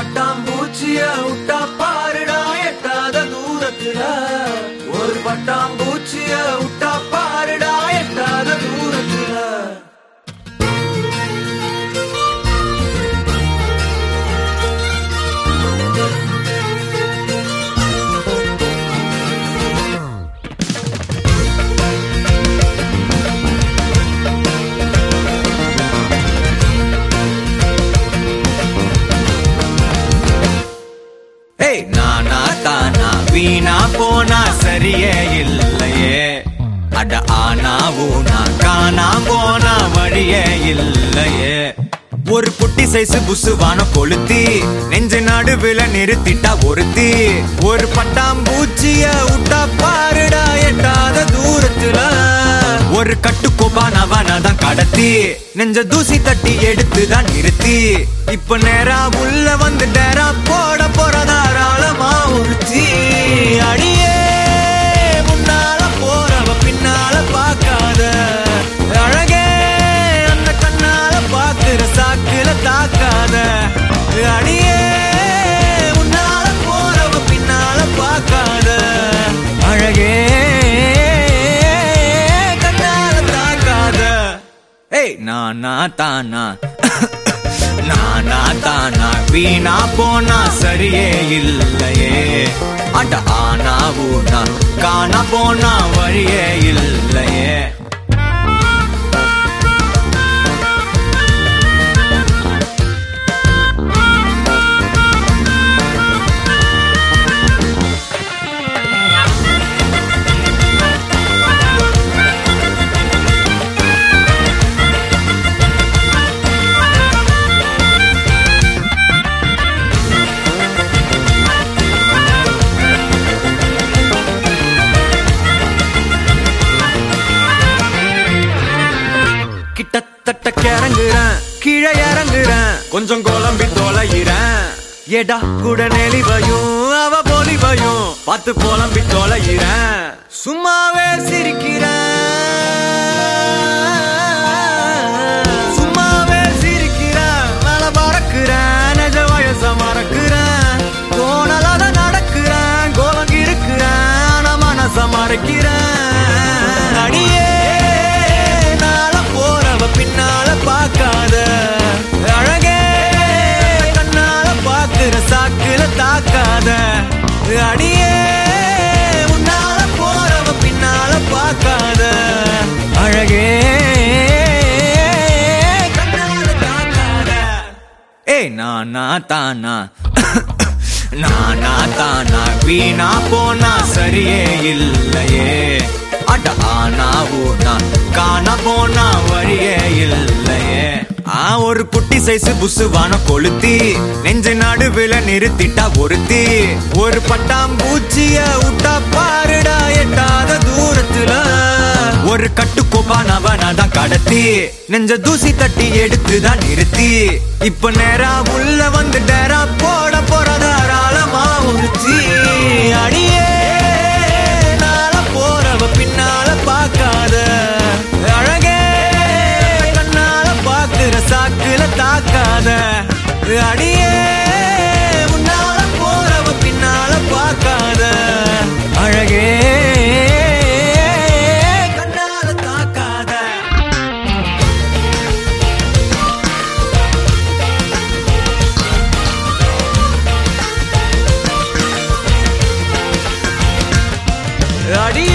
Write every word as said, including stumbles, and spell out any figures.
பட்டாம்பூச்சிய விட்டா பாருடா எட்டாத தூரத்துல. ஒரு பட்டாம்பூச்சிய விட்டா பாருடா எட்டாத தூரத்துல. நானா தானா வீணா போனா சரியே இல்லையே. அட ஆனா ஊனா காணா போனா வழியே இல்லையே. ஒரு குட்டி சைஸ் புசுவான கொளுத்தி நெஞ்ச நடுவுல நிறுத்திட்டா ஒருத்தி. ஒரு பட்டாம்பூச்சிய விட்டா பாருடா எட்டாத தூரத்துல. ஒரு கட்டுக்கோபானவனதான் கடத்தி நெஞ்ச தூசி தட்டி எடுத்துதான் நிறுத்தி. இப்ப நேரா உள்ள வந்து டேரா போட போறதாராளமா உறுத்தி. அடியே முன்னால போறவ பின்னால பாக்காத அழகே அந்த கண்ணால பாக்குற சாக்குல தாக்காத. அடியே முன்னால போறவ பின்னால பாக்காத அழகே நானா தானா நானா தானா வீணா போனா சரியே இல்லையே. அட ஆனா ஊனா காணா போனா வழியே இல்லையே. கிட்டத்தட்ட கிறங்குறேன் கீழே இறங்குறேன் கொஞ்சம் குழம்பி தொலைகிறேன். எடா கூட நெளிவையும் அவ பொலிவையும் பார்த்து புலம்பி தொலைகிறேன். சும்மாவே சிரிக்கிறேன் சும்மாவே சிரிக்கிறேன். மேல பறக்குறேன் நெஜ வயச மறக்குறேன். தோணலாத நடக்கிறேன் கோலங்கி இருக்கிறேன் நான் மனச மறைக்கிறேன். அடியே பின்னால பாக்காத அழகே கண்ணால பாக்குற சாக்குல தாக்காத. அடியே முன்னால போறவ பின்னால பாக்காத அழகே கண்ணால தாக்காத. ஏ நானா தானா நானா தானா வீணா போனா சரியே இல்லையே. அட ஆனா ஊனா காணா போனா வழியே இல்லையே. ஆ ஒரு குட்டி சைஸ் புசுவான கொளுத்தி நெஞ்ச நடுவுல நிறுத்திட்டா ஒருத்தி. ஒரு பட்டாம்பூச்சிய விட்டா பாருடா எட்டாத தூரத்துல. ஒரு கட்டுக்கோபானவனதான் கடத்தி நெஞ்ச தூசி தட்டி எடுத்துதான் நிறுத்தி. இப்ப நேரா உள்ள வந்து டேரா போட போறதாராளமா உறுத்தி. அடியே நாள போறவ பின்னால பாக்காத அழகே கண்ணால பாக்குற சாக்குல தாக்காத. அடியே முன்னால போறவ பின்னால பாக்காத அழகே கண்ணால தாக்காத. அடி